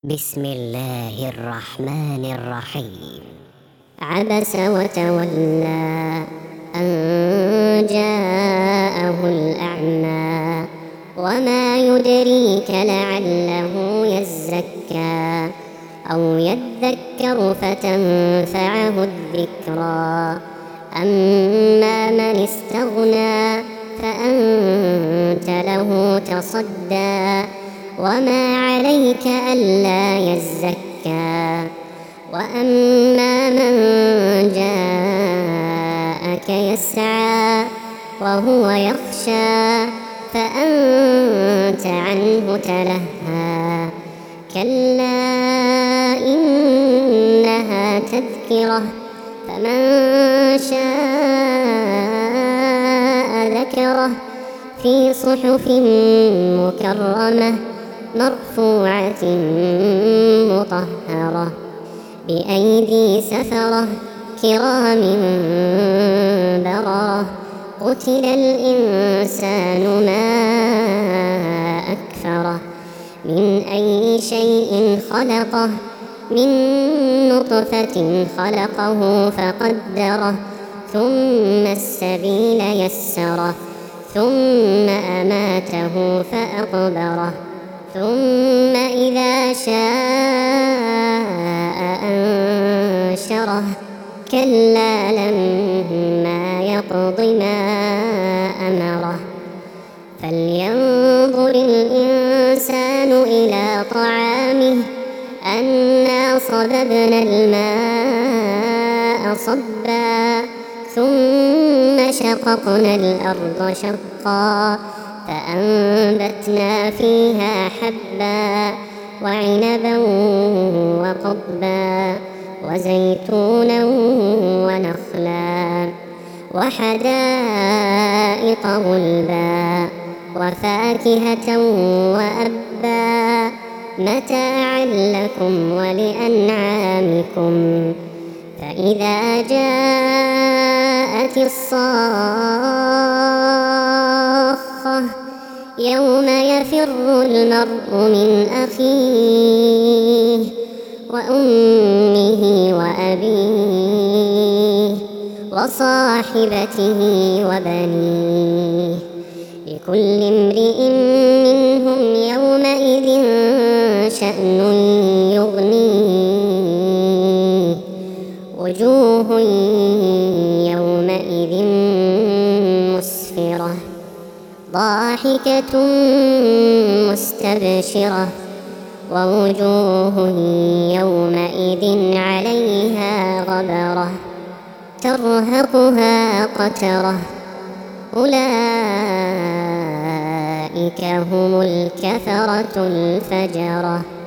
بسم الله الرحمن الرحيم. عبس وتولى أن جاءه الأعمى وما يدريك لعله يزكى أو يذكر فتنفعه الذكرى. أما من استغنى فأنت له تصدى وما عليك ألا يزكى. وأما من جاءك يسعى وهو يخشى فأنت عنه تلهى. كلا إنها تذكرة فمن شاء ذكره في صحف مكرمة مرفوعة مطهرة بأيدي سفرة كرام بررة. قتل الإنسان ما أكفره من أي شيء خلقه من نطفة خلقه فقدره ثم السبيل يسره ثم أماته فأقبره ثم إذا شاء أنشره. كلا لما يقض ما أمره. فلينظر الإنسان إلى طعامه أنا صببنا الماء صبا ثم شققنا الأرض شقا فأنبتنا فيها حبا وعنبا وقضبا وزيتونا ونخلا وحدائق غلبا وفاكهة وأبا متاعا لكم ولأنعامكم. فإذا جاءت الصاخة يوم يفر المرء من أخيه وأمه وأبيه وصاحبته وبنيه لكل امرئ منهم يومئذ شأن يغنيه. وجوه يومئذ مسفرة ضاحكة مستبشرة ووجوه يومئذ عليها غبرة ترهقها قترة. أولئك هم الكفرة الفجرة.